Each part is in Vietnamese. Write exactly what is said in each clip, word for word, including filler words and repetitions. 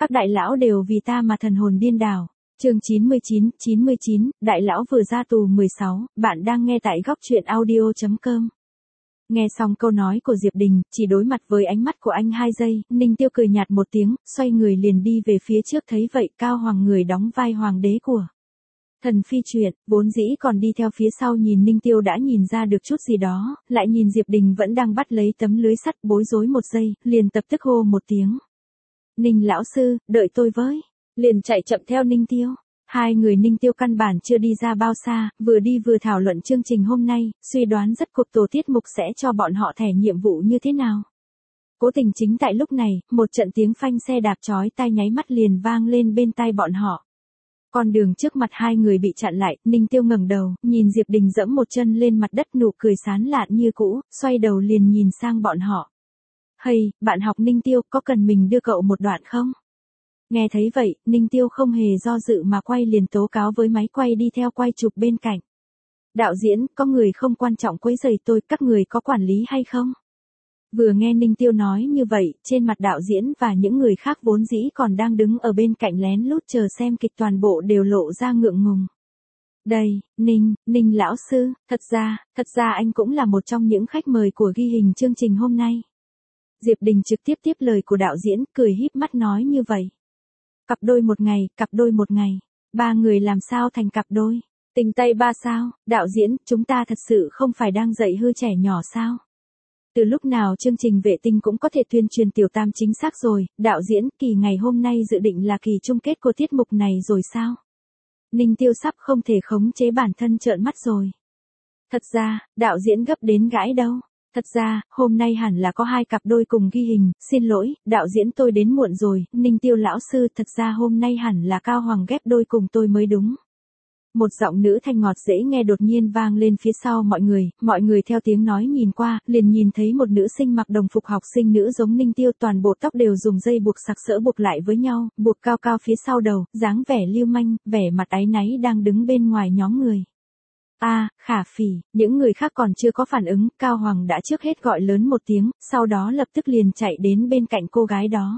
Các đại lão đều vì ta mà thần hồn điên đảo. Chương chín mươi chín, chín mươi chín, đại lão vừa ra tù mười sáu, bạn đang nghe tại góc truyện audio chấm com. Nghe xong câu nói của Diệp Đình, chỉ đối mặt với ánh mắt của anh hai giây, Ninh Tiêu cười nhạt một tiếng, xoay người liền đi về phía trước. Thấy vậy, Cao Hoàng người đóng vai hoàng đế của Thần Phi truyện, vốn dĩ còn đi theo phía sau nhìn Ninh Tiêu đã nhìn ra được chút gì đó, lại nhìn Diệp Đình vẫn đang bắt lấy tấm lưới sắt, bối rối một giây, liền tập tức hô một tiếng. Ninh lão sư, đợi tôi với. Liền chạy chậm theo Ninh Tiêu. Hai người Ninh Tiêu căn bản chưa đi ra bao xa, vừa đi vừa thảo luận chương trình hôm nay, suy đoán rất cuộc tổ tiết mục sẽ cho bọn họ thẻ nhiệm vụ như thế nào. Cố tình chính tại lúc này, một trận tiếng phanh xe đạp chói tai nháy mắt liền vang lên bên tai bọn họ. Con đường trước mặt hai người bị chặn lại, Ninh Tiêu ngẩng đầu, nhìn Diệp Đình dẫm một chân lên mặt đất, nụ cười sán lạn như cũ, xoay đầu liền nhìn sang bọn họ. Hey, bạn học Ninh Tiêu, có cần mình đưa cậu một đoạn không? Nghe thấy vậy, Ninh Tiêu không hề do dự mà quay liền tố cáo với máy quay đi theo quay chụp bên cạnh. Đạo diễn, có người không quan trọng quấy rầy tôi, các người có quản lý hay không? Vừa nghe Ninh Tiêu nói như vậy, trên mặt đạo diễn và những người khác vốn dĩ còn đang đứng ở bên cạnh lén lút chờ xem kịch toàn bộ đều lộ ra ngượng ngùng. Đây, Ninh, Ninh lão sư, thật ra, thật ra anh cũng là một trong những khách mời của ghi hình chương trình hôm nay. Diệp Đình trực tiếp tiếp lời của đạo diễn, cười híp mắt nói như vậy. Cặp đôi một ngày, cặp đôi một ngày. Ba người làm sao thành cặp đôi? Tình tay ba sao? Đạo diễn, chúng ta thật sự không phải đang dạy hư trẻ nhỏ sao? Từ lúc nào chương trình vệ tinh cũng có thể tuyên truyền tiểu tam chính xác rồi, đạo diễn, kỳ ngày hôm nay dự định là kỳ chung kết của tiết mục này rồi sao? Ninh Tiêu sắp không thể khống chế bản thân trợn mắt rồi. Thật ra, đạo diễn gấp đến gãi đâu. Thật ra, hôm nay hẳn là có hai cặp đôi cùng ghi hình, xin lỗi, đạo diễn tôi đến muộn rồi, Ninh Tiêu lão sư, thật ra hôm nay hẳn là Cao Hoàng ghép đôi cùng tôi mới đúng. Một giọng nữ thanh ngọt dễ nghe đột nhiên vang lên phía sau mọi người, mọi người theo tiếng nói nhìn qua, liền nhìn thấy một nữ sinh mặc đồng phục học sinh nữ giống Ninh Tiêu, toàn bộ tóc đều dùng dây buộc sặc sỡ buộc lại với nhau, buộc cao cao phía sau đầu, dáng vẻ lưu manh, vẻ mặt áy náy đang đứng bên ngoài nhóm người. A, à, Khả Phỉ, những người khác còn chưa có phản ứng, Cao Hoàng đã trước hết gọi lớn một tiếng, sau đó lập tức liền chạy đến bên cạnh cô gái đó.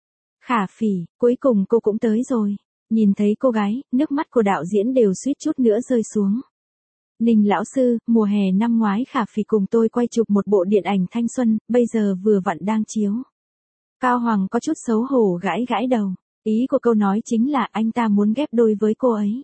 Khả Phỉ, cuối cùng cô cũng tới rồi. Nhìn thấy cô gái, nước mắt của đạo diễn đều suýt chút nữa rơi xuống. Ninh lão sư, mùa hè năm ngoái Khả Phỉ cùng tôi quay chụp một bộ điện ảnh thanh xuân, bây giờ vừa vặn đang chiếu. Cao Hoàng có chút xấu hổ gãi gãi đầu. Ý của câu nói chính là anh ta muốn ghép đôi với cô ấy.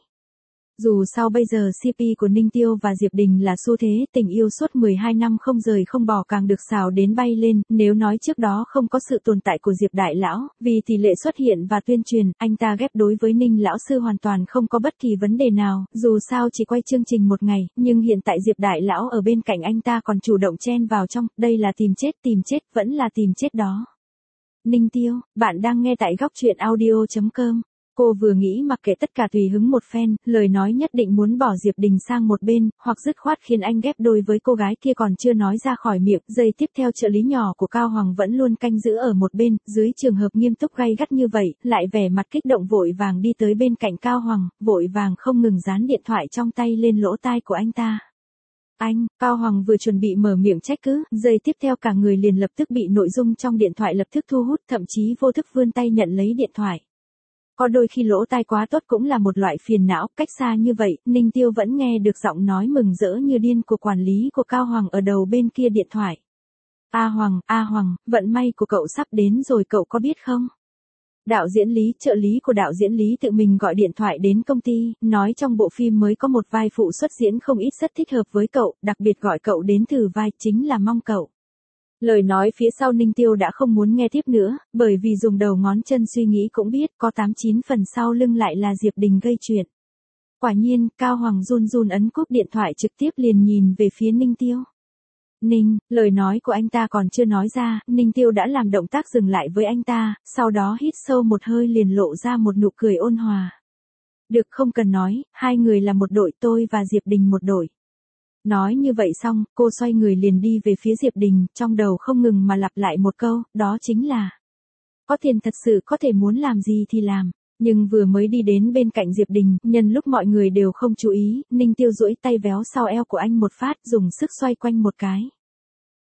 Dù sao bây giờ xê pê của Ninh Tiêu và Diệp Đình là xu thế, tình yêu suốt mười hai năm không rời không bỏ càng được xào đến bay lên, nếu nói trước đó không có sự tồn tại của Diệp Đại Lão, vì tỷ lệ xuất hiện và tuyên truyền, anh ta ghép đối với Ninh Lão Sư hoàn toàn không có bất kỳ vấn đề nào, dù sao chỉ quay chương trình một ngày, nhưng hiện tại Diệp Đại Lão ở bên cạnh anh ta còn chủ động chen vào trong, đây là tìm chết, tìm chết, vẫn là tìm chết đó. Ninh Tiêu, bạn đang nghe tại góc truyện audio chấm com. Cô vừa nghĩ mặc kệ tất cả tùy hứng một phen, lời nói nhất định muốn bỏ Diệp Đình sang một bên, hoặc dứt khoát khiến anh ghép đôi với cô gái kia còn chưa nói ra khỏi miệng. Giây tiếp theo trợ lý nhỏ của Cao Hoàng vẫn luôn canh giữ ở một bên, dưới trường hợp nghiêm túc gay gắt như vậy, lại vẻ mặt kích động vội vàng đi tới bên cạnh Cao Hoàng, vội vàng không ngừng dán điện thoại trong tay lên lỗ tai của anh ta. Anh, Cao Hoàng vừa chuẩn bị mở miệng trách cứ, giây tiếp theo cả người liền lập tức bị nội dung trong điện thoại lập tức thu hút, thậm chí vô thức vươn tay nhận lấy điện thoại. Có đôi khi lỗ tai quá tốt cũng là một loại phiền não, cách xa như vậy, Ninh Tiêu vẫn nghe được giọng nói mừng rỡ như điên của quản lý của Cao Hoàng ở đầu bên kia điện thoại. A Hoàng, A Hoàng, vận may của cậu sắp đến rồi, cậu có biết không? Đạo diễn Lý, trợ lý của đạo diễn Lý tự mình gọi điện thoại đến công ty, nói trong bộ phim mới có một vai phụ xuất diễn không ít rất thích hợp với cậu, đặc biệt gọi cậu đến thử vai, chính là mong cậu. Lời nói phía sau Ninh Tiêu đã không muốn nghe tiếp nữa, bởi vì dùng đầu ngón chân suy nghĩ cũng biết có tám chín phần sau lưng lại là Diệp Đình gây chuyện. Quả nhiên, Cao Hoàng run run ấn cúp điện thoại trực tiếp liền nhìn về phía Ninh Tiêu. Ninh, lời nói của anh ta còn chưa nói ra, Ninh Tiêu đã làm động tác dừng lại với anh ta, sau đó hít sâu một hơi liền lộ ra một nụ cười ôn hòa. Được, không cần nói, hai người là một đội, tôi và Diệp Đình một đội. Nói như vậy xong, cô xoay người liền đi về phía Diệp Đình, trong đầu không ngừng mà lặp lại một câu, đó chính là có tiền thật sự có thể muốn làm gì thì làm. Nhưng vừa mới đi đến bên cạnh Diệp Đình, nhân lúc mọi người đều không chú ý, Ninh Tiêu duỗi tay véo sau eo của anh một phát, dùng sức xoay quanh một cái.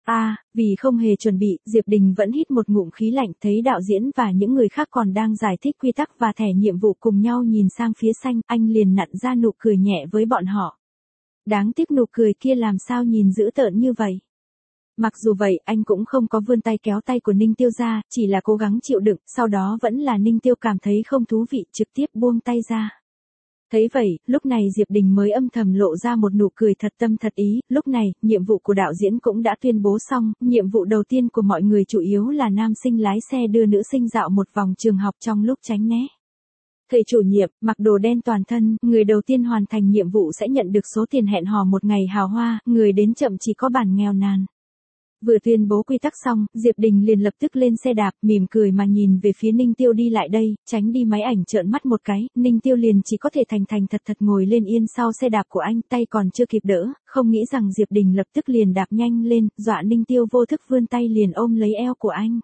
À, vì không hề chuẩn bị, Diệp Đình vẫn hít một ngụm khí lạnh, thấy đạo diễn và những người khác còn đang giải thích quy tắc và thẻ nhiệm vụ cùng nhau nhìn sang phía xanh, anh liền nặn ra nụ cười nhẹ với bọn họ. Đáng tiếc nụ cười kia làm sao nhìn dữ tợn như vậy. Mặc dù vậy, anh cũng không có vươn tay kéo tay của Ninh Tiêu ra, chỉ là cố gắng chịu đựng, sau đó vẫn là Ninh Tiêu cảm thấy không thú vị, trực tiếp buông tay ra. Thấy vậy, lúc này Diệp Đình mới âm thầm lộ ra một nụ cười thật tâm thật ý, lúc này, nhiệm vụ của đạo diễn cũng đã tuyên bố xong, nhiệm vụ đầu tiên của mọi người chủ yếu là nam sinh lái xe đưa nữ sinh dạo một vòng trường học trong lúc tránh né. Thầy chủ nhiệm, mặc đồ đen toàn thân, người đầu tiên hoàn thành nhiệm vụ sẽ nhận được số tiền hẹn hò một ngày hào hoa, người đến chậm chỉ có bản nghèo nàn. Vừa tuyên bố quy tắc xong, Diệp Đình liền lập tức lên xe đạp, mỉm cười mà nhìn về phía Ninh Tiêu đi lại đây, tránh đi máy ảnh trợn mắt một cái, Ninh Tiêu liền chỉ có thể thành thành thật thật ngồi lên yên sau xe đạp của anh, tay còn chưa kịp đỡ, không nghĩ rằng Diệp Đình lập tức liền đạp nhanh lên, dọa Ninh Tiêu vô thức vươn tay liền ôm lấy eo của anh.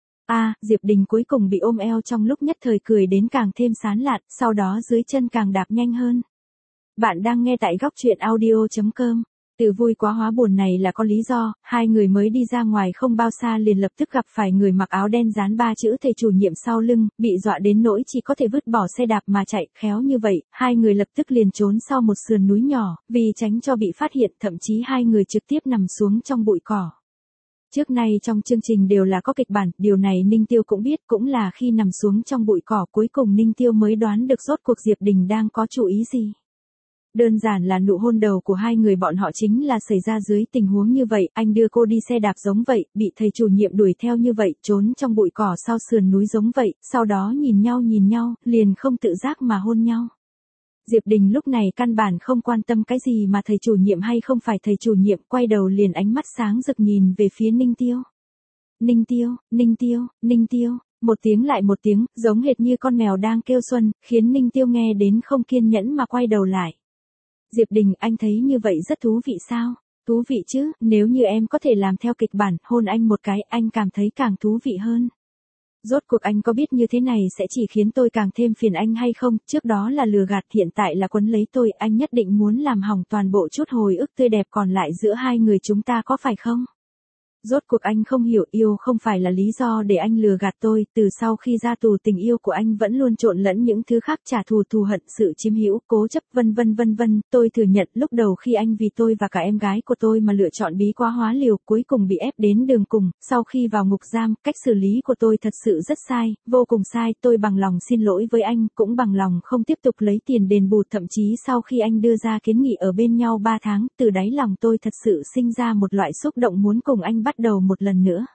À, Diệp Đình cuối cùng bị ôm eo trong lúc nhất thời cười đến càng thêm sán lạn, sau đó dưới chân càng đạp nhanh hơn. Bạn đang nghe tại góc truyện audio chấm com. Từ vui quá hóa buồn này là có lý do, hai người mới đi ra ngoài không bao xa liền lập tức gặp phải người mặc áo đen dán ba chữ thầy chủ nhiệm sau lưng, bị dọa đến nỗi chỉ có thể vứt bỏ xe đạp mà chạy, khéo như vậy, hai người lập tức liền trốn sau một sườn núi nhỏ, vì tránh cho bị phát hiện, thậm chí hai người trực tiếp nằm xuống trong bụi cỏ. Trước nay trong chương trình đều là có kịch bản, điều này Ninh Tiêu cũng biết, cũng là khi nằm xuống trong bụi cỏ cuối cùng Ninh Tiêu mới đoán được rốt cuộc Diệp Đình đang có chủ ý gì. Đơn giản là nụ hôn đầu của hai người bọn họ chính là xảy ra dưới tình huống như vậy, anh đưa cô đi xe đạp giống vậy, bị thầy chủ nhiệm đuổi theo như vậy, trốn trong bụi cỏ sau sườn núi giống vậy, sau đó nhìn nhau nhìn nhau, liền không tự giác mà hôn nhau. Diệp Đình lúc này căn bản không quan tâm cái gì mà thầy chủ nhiệm hay không phải thầy chủ nhiệm, quay đầu liền ánh mắt sáng rực nhìn về phía Ninh Tiêu. Ninh Tiêu, Ninh Tiêu, Ninh Tiêu, một tiếng lại một tiếng, giống hệt như con mèo đang kêu xuân, khiến Ninh Tiêu nghe đến không kiên nhẫn mà quay đầu lại. Diệp Đình, anh thấy như vậy rất thú vị sao? Thú vị chứ, nếu như em có thể làm theo kịch bản, hôn anh một cái, anh cảm thấy càng thú vị hơn. Rốt cuộc anh có biết như thế này sẽ chỉ khiến tôi càng thêm phiền anh hay không, trước đó là lừa gạt, hiện tại là quấn lấy tôi, anh nhất định muốn làm hỏng toàn bộ chút hồi ức tươi đẹp còn lại giữa hai người chúng ta có phải không? Rốt cuộc anh không hiểu, yêu không phải là lý do để anh lừa gạt tôi, từ sau khi ra tù tình yêu của anh vẫn luôn trộn lẫn những thứ khác, trả thù, thù hận, sự chiếm hữu, cố chấp, vân vân vân vân, tôi thừa nhận lúc đầu khi anh vì tôi và cả em gái của tôi mà lựa chọn bí quá hóa liều, cuối cùng bị ép đến đường cùng, sau khi vào ngục giam, cách xử lý của tôi thật sự rất sai, vô cùng sai, tôi bằng lòng xin lỗi với anh, cũng bằng lòng không tiếp tục lấy tiền đền bù, thậm chí sau khi anh đưa ra kiến nghị ở bên nhau ba tháng, từ đáy lòng tôi thật sự sinh ra một loại xúc động muốn cùng anh bắt đầu một lần nữa.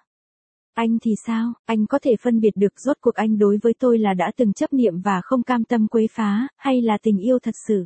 Anh thì sao, anh có thể phân biệt được rốt cuộc anh đối với tôi là đã từng chấp niệm và không cam tâm quấy phá, hay là tình yêu thật sự?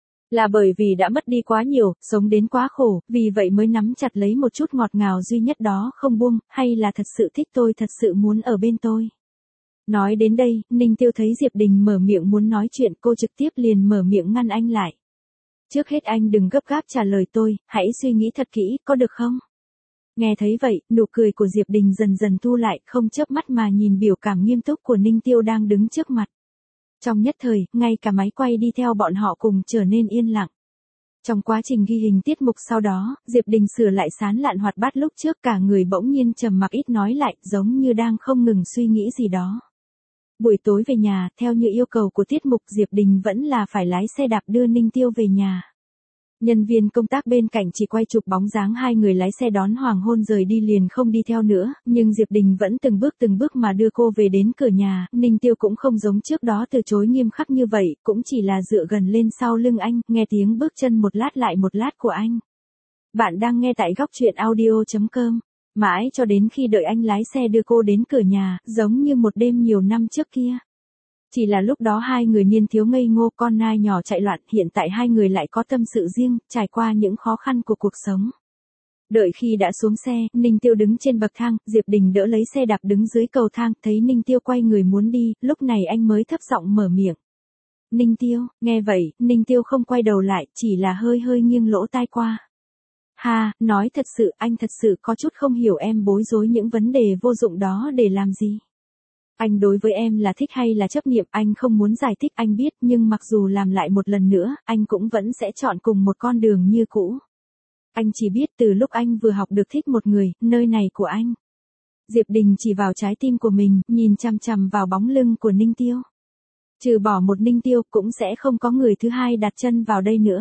Là bởi vì đã mất đi quá nhiều, sống đến quá khổ, vì vậy mới nắm chặt lấy một chút ngọt ngào duy nhất đó không buông, hay là thật sự thích tôi, thật sự muốn ở bên tôi? Nói đến đây, Ninh Tiêu thấy Diệp Đình mở miệng muốn nói chuyện, cô trực tiếp liền mở miệng ngăn anh lại. Trước hết anh đừng gấp gáp trả lời tôi, hãy suy nghĩ thật kỹ, có được không? Nghe thấy vậy, nụ cười của Diệp Đình dần dần thu lại, không chớp mắt mà nhìn biểu cảm nghiêm túc của Ninh Tiêu đang đứng trước mặt. Trong nhất thời, ngay cả máy quay đi theo bọn họ cùng trở nên yên lặng. Trong quá trình ghi hình tiết mục sau đó, Diệp Đình sửa lại sán lạn hoạt bát lúc trước, cả người bỗng nhiên trầm mặc ít nói lại, giống như đang không ngừng suy nghĩ gì đó. Buổi tối về nhà, theo như yêu cầu của tiết mục, Diệp Đình vẫn là phải lái xe đạp đưa Ninh Tiêu về nhà. Nhân viên công tác bên cạnh chỉ quay chụp bóng dáng hai người lái xe đón hoàng hôn rời đi liền không đi theo nữa, nhưng Diệp Đình vẫn từng bước từng bước mà đưa cô về đến cửa nhà, Ninh Tiêu cũng không giống trước đó từ chối nghiêm khắc như vậy, cũng chỉ là dựa gần lên sau lưng anh, nghe tiếng bước chân một lát lại một lát của anh. Bạn đang nghe tại góc truyện audio chấm com, mãi cho đến khi đợi anh lái xe đưa cô đến cửa nhà, giống như một đêm nhiều năm trước kia. Chỉ là lúc đó hai người niên thiếu ngây ngô, con nai nhỏ chạy loạn, hiện tại hai người lại có tâm sự riêng, trải qua những khó khăn của cuộc sống. Đợi khi đã xuống xe, Ninh Tiêu đứng trên bậc thang, Diệp Đình đỡ lấy xe đạp đứng dưới cầu thang, thấy Ninh Tiêu quay người muốn đi, lúc này anh mới thấp giọng mở miệng. Ninh Tiêu, nghe vậy, Ninh Tiêu không quay đầu lại, chỉ là hơi hơi nghiêng lỗ tai qua. Ha, nói thật sự, anh thật sự có chút không hiểu em bối rối những vấn đề vô dụng đó để làm gì. Anh đối với em là thích hay là chấp niệm, anh không muốn giải thích, anh biết, nhưng mặc dù làm lại một lần nữa, anh cũng vẫn sẽ chọn cùng một con đường như cũ. Anh chỉ biết từ lúc anh vừa học được thích một người, nơi này của anh. Diệp Đình chỉ vào trái tim của mình, nhìn chằm chằm vào bóng lưng của Ninh Tiêu. Trừ bỏ một Ninh Tiêu cũng sẽ không có người thứ hai đặt chân vào đây nữa.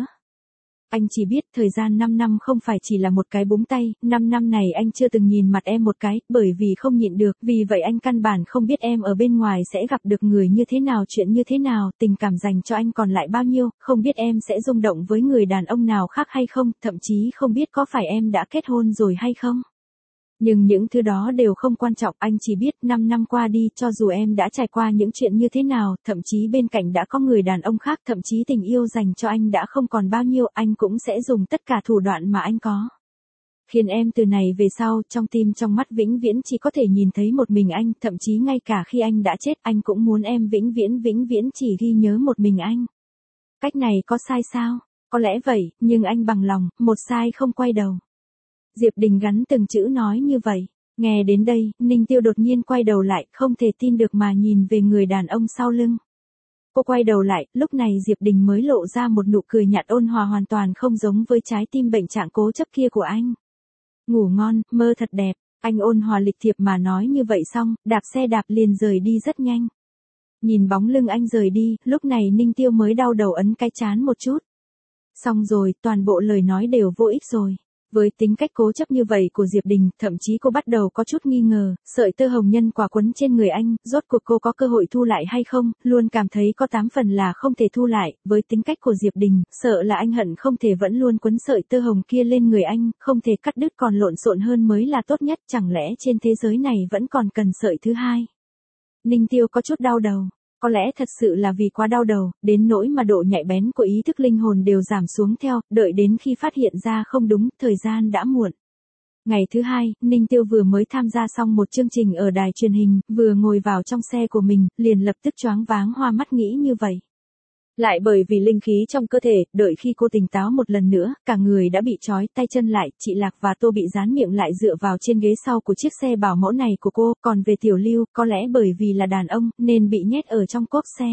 Anh chỉ biết thời gian năm năm không phải chỉ là một cái búng tay, năm năm này anh chưa từng nhìn mặt em một cái, bởi vì không nhịn được, vì vậy anh căn bản không biết em ở bên ngoài sẽ gặp được người như thế nào, chuyện như thế nào, tình cảm dành cho anh còn lại bao nhiêu, không biết em sẽ rung động với người đàn ông nào khác hay không, thậm chí không biết có phải em đã kết hôn rồi hay không. Nhưng những thứ đó đều không quan trọng, anh chỉ biết năm năm qua đi, cho dù em đã trải qua những chuyện như thế nào, thậm chí bên cạnh đã có người đàn ông khác, thậm chí tình yêu dành cho anh đã không còn bao nhiêu, anh cũng sẽ dùng tất cả thủ đoạn mà anh có. Khiến em từ này về sau, trong tim trong mắt vĩnh viễn chỉ có thể nhìn thấy một mình anh, thậm chí ngay cả khi anh đã chết, anh cũng muốn em vĩnh viễn vĩnh viễn chỉ ghi nhớ một mình anh. Cách này có sai sao? Có lẽ vậy, nhưng anh bằng lòng, một sai không quay đầu. Diệp Đình gắn từng chữ nói như vậy. Nghe đến đây, Ninh Tiêu đột nhiên quay đầu lại, không thể tin được mà nhìn về người đàn ông sau lưng. Cô quay đầu lại, lúc này Diệp Đình mới lộ ra một nụ cười nhạt ôn hòa hoàn toàn không giống với trái tim bệnh trạng cố chấp kia của anh. Ngủ ngon, mơ thật đẹp, anh ôn hòa lịch thiệp mà nói như vậy xong, đạp xe đạp liền rời đi rất nhanh. Nhìn bóng lưng anh rời đi, lúc này Ninh Tiêu mới đau đầu ấn cái trán một chút. Xong rồi, toàn bộ lời nói đều vô ích rồi. Với tính cách cố chấp như vậy của Diệp Đình, thậm chí cô bắt đầu có chút nghi ngờ, sợi tơ hồng nhân quả quấn trên người anh, rốt cuộc cô có cơ hội thu lại hay không, luôn cảm thấy có tám phần là không thể thu lại, với tính cách của Diệp Đình, sợ là anh hận không thể vẫn luôn quấn sợi tơ hồng kia lên người anh, không thể cắt đứt còn lộn xộn hơn mới là tốt nhất, chẳng lẽ trên thế giới này vẫn còn cần sợi thứ hai. Ninh Tiêu có chút đau đầu. Có lẽ thật sự là vì quá đau đầu, đến nỗi mà độ nhạy bén của ý thức linh hồn đều giảm xuống theo, đợi đến khi phát hiện ra không đúng, thời gian đã muộn. Ngày thứ hai, Ninh Tiêu vừa mới tham gia xong một chương trình ở đài truyền hình, vừa ngồi vào trong xe của mình, liền lập tức choáng váng hoa mắt nghĩ như vậy. Lại bởi vì linh khí trong cơ thể, đợi khi cô tỉnh táo một lần nữa, cả người đã bị trói tay chân lại, chị Lạc và Tô bị dán miệng lại dựa vào trên ghế sau của chiếc xe bảo mẫu này của cô, còn về Tiểu Lưu, có lẽ bởi vì là đàn ông, nên bị nhét ở trong cốp xe.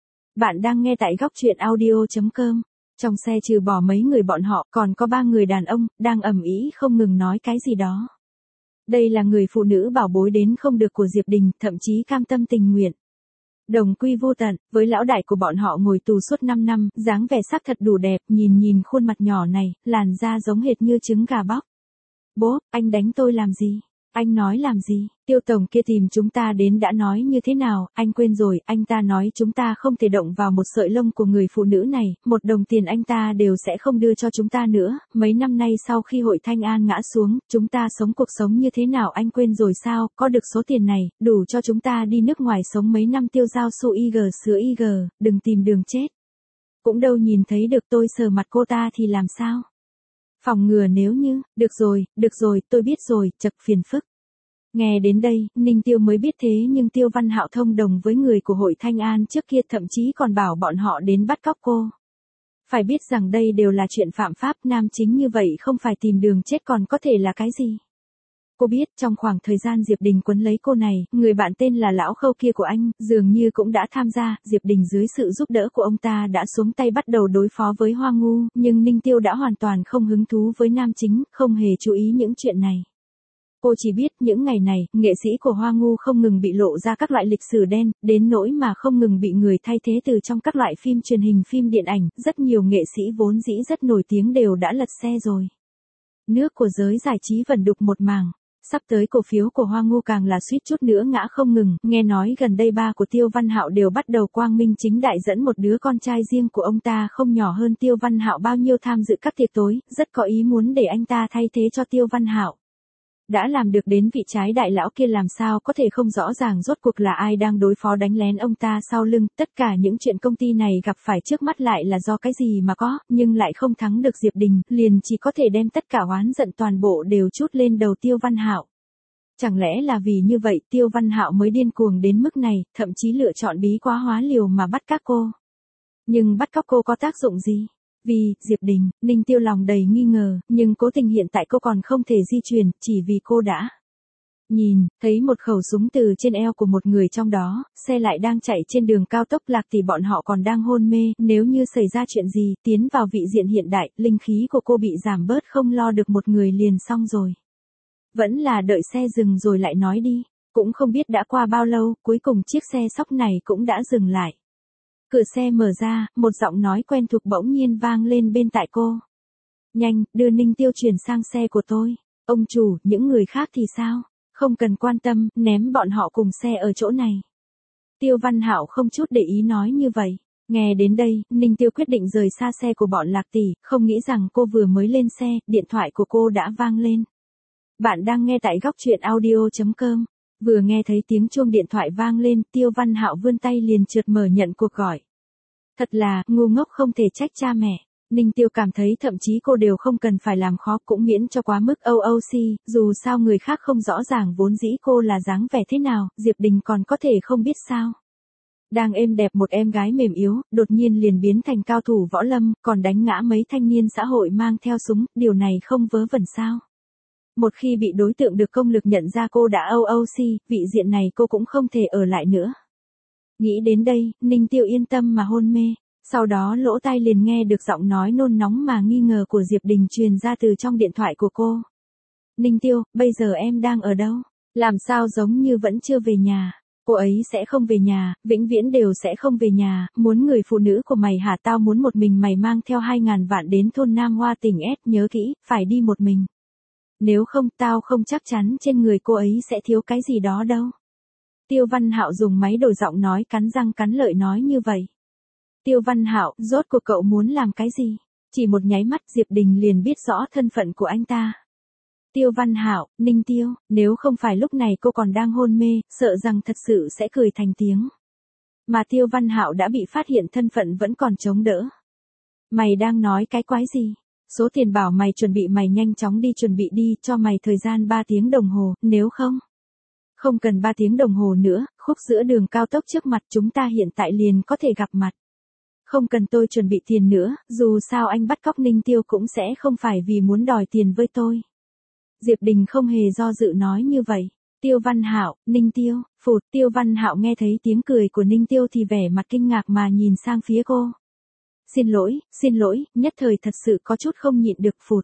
Bạn đang nghe tại góc truyện audio chấm com. Trong xe trừ bỏ mấy người bọn họ, còn có ba người đàn ông, đang ầm ĩ không ngừng nói cái gì đó. Đây là người phụ nữ bảo bối đến không được của Diệp Đình, thậm chí cam tâm tình nguyện. Đồng quy vô tận, với lão đại của bọn họ ngồi tù suốt năm năm, dáng vẻ sắc thật đủ đẹp, nhìn nhìn khuôn mặt nhỏ này, làn da giống hệt như trứng gà bóc. Bố, anh đánh tôi làm gì? Anh nói làm gì? Tiêu tổng kia tìm chúng ta đến đã nói như thế nào, anh quên rồi, anh ta nói chúng ta không thể động vào một sợi lông của người phụ nữ này, một đồng tiền anh ta đều sẽ không đưa cho chúng ta nữa, mấy năm nay sau khi hội Thanh An ngã xuống, chúng ta sống cuộc sống như thế nào anh quên rồi sao, có được số tiền này, đủ cho chúng ta đi nước ngoài sống mấy năm tiêu giao su ig sữa ig, đừng tìm đường chết. Cũng đâu nhìn thấy được tôi sờ mặt cô ta thì làm sao? Phòng ngừa nếu như, được rồi, được rồi, tôi biết rồi, chật phiền phức. Nghe đến đây, Ninh Tiêu mới biết thế nhưng Tiêu Văn Hạo thông đồng với người của hội Thanh An trước kia thậm chí còn bảo bọn họ đến bắt cóc cô. Phải biết rằng đây đều là chuyện phạm pháp, nam chính như vậy không phải tìm đường chết còn có thể là cái gì. Cô biết trong khoảng thời gian Diệp Đình quấn lấy cô này, người bạn tên là Lão Khâu kia của anh, dường như cũng đã tham gia, Diệp Đình dưới sự giúp đỡ của ông ta đã xuống tay bắt đầu đối phó với Hoa Ngu, nhưng Ninh Tiêu đã hoàn toàn không hứng thú với nam chính, không hề chú ý những chuyện này. Cô chỉ biết những ngày này, nghệ sĩ của Hoa Ngu không ngừng bị lộ ra các loại lịch sử đen, đến nỗi mà không ngừng bị người thay thế từ trong các loại phim truyền hình phim điện ảnh, rất nhiều nghệ sĩ vốn dĩ rất nổi tiếng đều đã lật xe rồi. Nước của giới giải trí vẩn đục một mảng. Sắp tới cổ phiếu của Hoa Ngu càng là suýt chút nữa ngã không ngừng, nghe nói gần đây ba của Tiêu Văn Hạo đều bắt đầu quang minh chính đại dẫn một đứa con trai riêng của ông ta không nhỏ hơn Tiêu Văn Hạo bao nhiêu tham dự các tiệc tối, rất có ý muốn để anh ta thay thế cho Tiêu Văn Hạo. Đã làm được đến vị trái đại lão kia làm sao có thể không rõ ràng rốt cuộc là ai đang đối phó đánh lén ông ta sau lưng, tất cả những chuyện công ty này gặp phải trước mắt lại là do cái gì mà có, nhưng lại không thắng được Diệp Đình, liền chỉ có thể đem tất cả oán giận toàn bộ đều trút lên đầu Tiêu Văn Hạo. Chẳng lẽ là vì như vậy Tiêu Văn Hạo mới điên cuồng đến mức này, thậm chí lựa chọn bí quá hóa liều mà bắt các cô. Nhưng bắt cóc cô có tác dụng gì? Vì, Diệp Đình, Ninh Tiêu lòng đầy nghi ngờ, nhưng cố tình hiện tại cô còn không thể di chuyển, chỉ vì cô đã Nhìn, thấy một khẩu súng từ trên eo của một người trong đó, xe lại đang chạy trên đường cao tốc Lạc thì bọn họ còn đang hôn mê, nếu như xảy ra chuyện gì, tiến vào vị diện hiện đại, linh khí của cô bị giảm bớt không lo được một người liền xong rồi. Vẫn là đợi xe dừng rồi lại nói đi, cũng không biết đã qua bao lâu, cuối cùng chiếc xe sóc này cũng đã dừng lại. Cửa xe mở ra, một giọng nói quen thuộc bỗng nhiên vang lên bên tai cô. Nhanh, đưa Ninh Tiêu chuyển sang xe của tôi. Ông chủ, những người khác thì sao? Không cần quan tâm, ném bọn họ cùng xe ở chỗ này. Tiêu Văn Hạo không chút để ý nói như vậy. Nghe đến đây, Ninh Tiêu quyết định rời xa xe của bọn Lạc tỷ, không nghĩ rằng cô vừa mới lên xe, điện thoại của cô đã vang lên. Bạn đang nghe tại góc truyện audio chấm com. Vừa nghe thấy tiếng chuông điện thoại vang lên, Tiêu Văn Hạo vươn tay liền trượt mở nhận cuộc gọi. Thật là, ngu ngốc không thể trách cha mẹ. Ninh Tiêu cảm thấy thậm chí cô đều không cần phải làm khó cũng miễn cho quá mức âu âu xi, dù sao người khác không rõ ràng vốn dĩ cô là dáng vẻ thế nào, Diệp Đình còn có thể không biết sao. Đang êm đẹp một em gái mềm yếu, đột nhiên liền biến thành cao thủ võ lâm, còn đánh ngã mấy thanh niên xã hội mang theo súng, điều này không vớ vẩn sao. Một khi bị đối tượng được công lực nhận ra cô đã âu âu xi, vị diện này cô cũng không thể ở lại nữa. Nghĩ đến đây, Ninh Tiêu yên tâm mà hôn mê. Sau đó lỗ tai liền nghe được giọng nói nôn nóng mà nghi ngờ của Diệp Đình truyền ra từ trong điện thoại của cô. Ninh Tiêu, bây giờ em đang ở đâu? Làm sao giống như vẫn chưa về nhà? Cô ấy sẽ không về nhà, vĩnh viễn đều sẽ không về nhà, muốn người phụ nữ của mày hả? Tao muốn một mình mày mang theo hai ngàn vạn đến thôn Nam Hoa tỉnh S, nhớ kỹ, phải đi một mình. Nếu không, tao không chắc chắn trên người cô ấy sẽ thiếu cái gì đó đâu. Tiêu Văn Hạo dùng máy đổi giọng nói cắn răng cắn lợi nói như vậy. Tiêu Văn Hạo, rốt cuộc cậu muốn làm cái gì? Chỉ một nháy mắt Diệp Đình liền biết rõ thân phận của anh ta. Tiêu Văn Hạo, Ninh Tiêu, nếu không phải lúc này cô còn đang hôn mê, sợ rằng thật sự sẽ cười thành tiếng. Mà Tiêu Văn Hạo đã bị phát hiện thân phận vẫn còn chống đỡ. Mày đang nói cái quái gì? Số tiền bảo mày chuẩn bị mày nhanh chóng đi chuẩn bị đi, cho mày thời gian ba tiếng đồng hồ, nếu không. Không cần ba tiếng đồng hồ nữa, khúc giữa đường cao tốc trước mặt chúng ta hiện tại liền có thể gặp mặt. Không cần tôi chuẩn bị tiền nữa, dù sao anh bắt cóc Ninh Tiêu cũng sẽ không phải vì muốn đòi tiền với tôi. Diệp Đình không hề do dự nói như vậy. Tiêu Văn Hạo, Ninh Tiêu, phụt, Tiêu Văn Hạo nghe thấy tiếng cười của Ninh Tiêu thì vẻ mặt kinh ngạc mà nhìn sang phía cô. Xin lỗi, xin lỗi, nhất thời thật sự có chút không nhịn được phụt.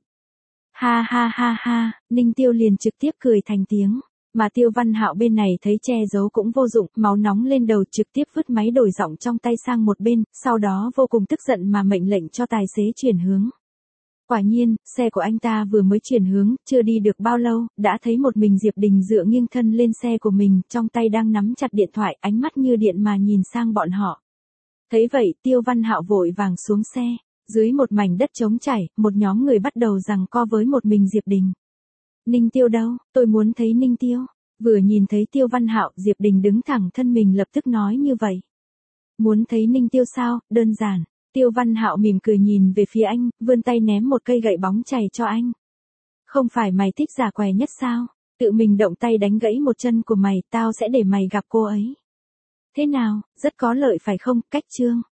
Ha ha ha ha, Ninh Tiêu liền trực tiếp cười thành tiếng. Mà Tiêu Văn Hạo bên này thấy che giấu cũng vô dụng, máu nóng lên đầu trực tiếp vứt máy đổi giọng trong tay sang một bên, sau đó vô cùng tức giận mà mệnh lệnh cho tài xế chuyển hướng. Quả nhiên, xe của anh ta vừa mới chuyển hướng, chưa đi được bao lâu, đã thấy một mình Diệp Đình dựa nghiêng thân lên xe của mình, trong tay đang nắm chặt điện thoại, ánh mắt như điện mà nhìn sang bọn họ. Thấy vậy, Tiêu Văn Hạo vội vàng xuống xe, dưới một mảnh đất trống trải, một nhóm người bắt đầu giằng co với một mình Diệp Đình. Ninh Tiêu đâu, tôi muốn thấy Ninh Tiêu. Vừa nhìn thấy Tiêu Văn Hạo, Diệp Đình đứng thẳng thân mình lập tức nói như vậy. Muốn thấy Ninh Tiêu sao, đơn giản. Tiêu Văn Hạo mỉm cười nhìn về phía anh, vươn tay ném một cây gậy bóng chày cho anh. Không phải mày thích giả què nhất sao? Tự mình động tay đánh gãy một chân của mày, tao sẽ để mày gặp cô ấy. Thế nào, rất có lợi phải không, cách chương.